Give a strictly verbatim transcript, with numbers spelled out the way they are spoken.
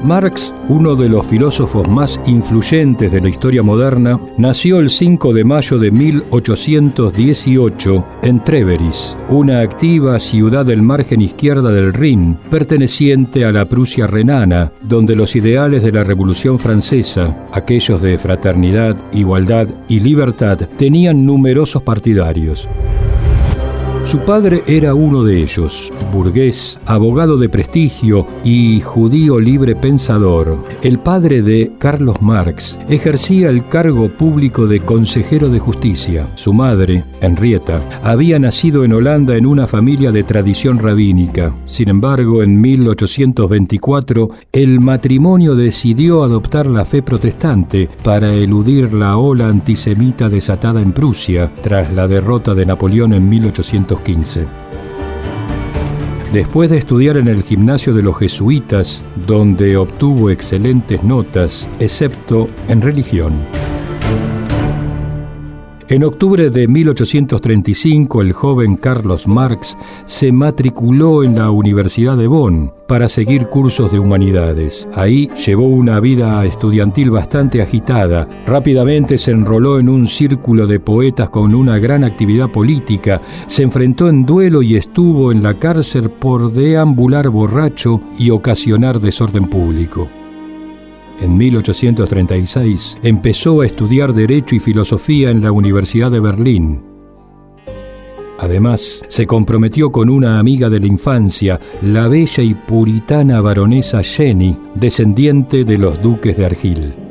Marx, uno de los filósofos más influyentes de la historia moderna, nació el cinco de mayo de mil ochocientos dieciocho en Treveris, una activa ciudad del margen izquierda del Rin, perteneciente a la Prusia renana, donde los ideales de la Revolución Francesa, aquellos de fraternidad, igualdad y libertad, tenían numerosos partidarios. Su padre era uno de ellos, burgués, abogado de prestigio y judío libre pensador. El padre de Carlos Marx ejercía el cargo público de consejero de justicia. Su madre, Henrietta, había nacido en Holanda en una familia de tradición rabínica. Sin embargo, en mil ochocientos veinticuatro, el matrimonio decidió adoptar la fe protestante para eludir la ola antisemita desatada en Prusia tras la derrota de Napoleón en mil ochocientos quince. Después de estudiar en el gimnasio de los jesuitas, donde obtuvo excelentes notas, excepto en religión. En octubre de mil ochocientos treinta y cinco, el joven Carlos Marx se matriculó en la Universidad de Bonn para seguir cursos de humanidades. Ahí llevó una vida estudiantil bastante agitada. Rápidamente se enroló en un círculo de poetas con una gran actividad política, se enfrentó en duelo y estuvo en la cárcel por deambular borracho y ocasionar desorden público. En mil ochocientos treinta y seis empezó a estudiar Derecho y Filosofía en la Universidad de Berlín. Además, se comprometió con una amiga de la infancia, la bella y puritana baronesa Jenny, descendiente de los duques de Argyll.